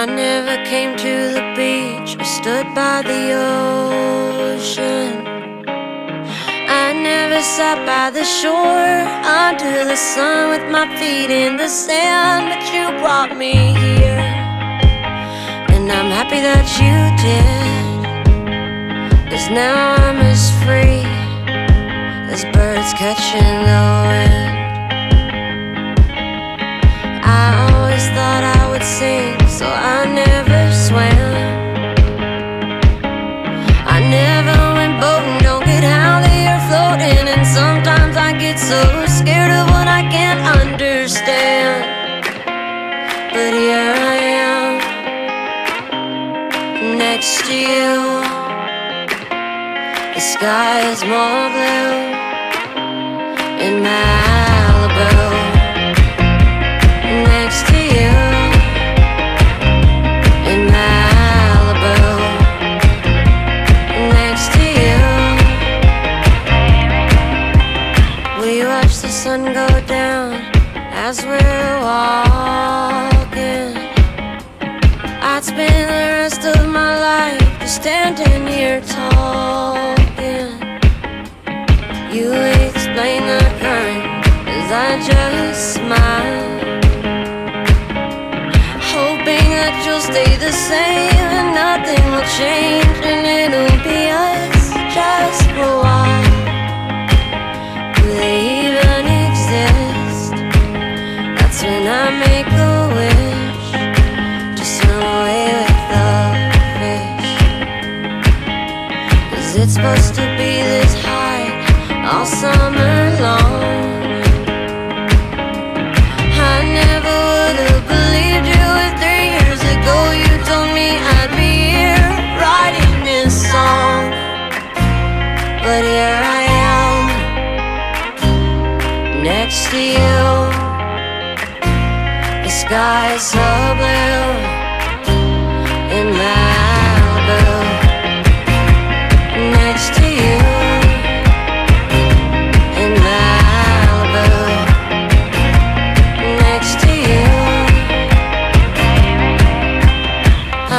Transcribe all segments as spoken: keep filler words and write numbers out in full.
I never came to the beach or stood by the ocean. I never sat by the shore under the sun with my feet in the sand, but you brought me here, and I'm happy that you did, 'cause now I'm as free as birds catching the wind. I always thought I would sink, so I never swam. I never went boating, don't get how they are floating. And sometimes I get so scared of what I can't understand. But here I am, next to you. The sky is more blue in Malibu. Next to you in Malibu. Next to you. We watch the sun go down as we're walking. I'd spend the rest of my life just standing here talking. You explain the current as I just smile, hoping that you'll stay the same and nothing will change, and it'll be us just for a while. Do they even exist? That's when I make a wish to swim away with the fish, 'cause it's supposed to be this high all summer long. I never would have believed you if three years ago you told me I'd be here writing this song. But here I am, next to you. The sky is so blue in Malibu. Next to you in Malibu. Next to you. Ah,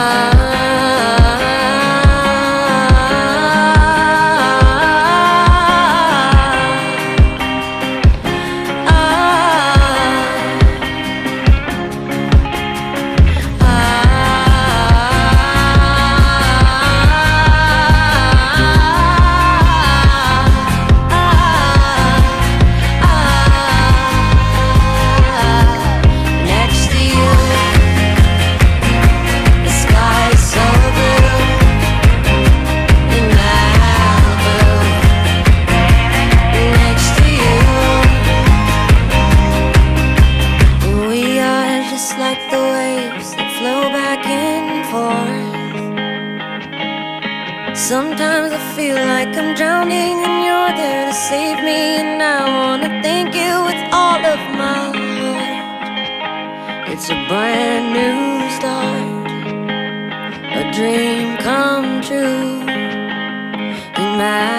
like the waves that flow back and forth. Sometimes I feel like I'm drowning and you're there to save me, and I wanna thank you with all of my heart. It's a brand new start, a dream come true in my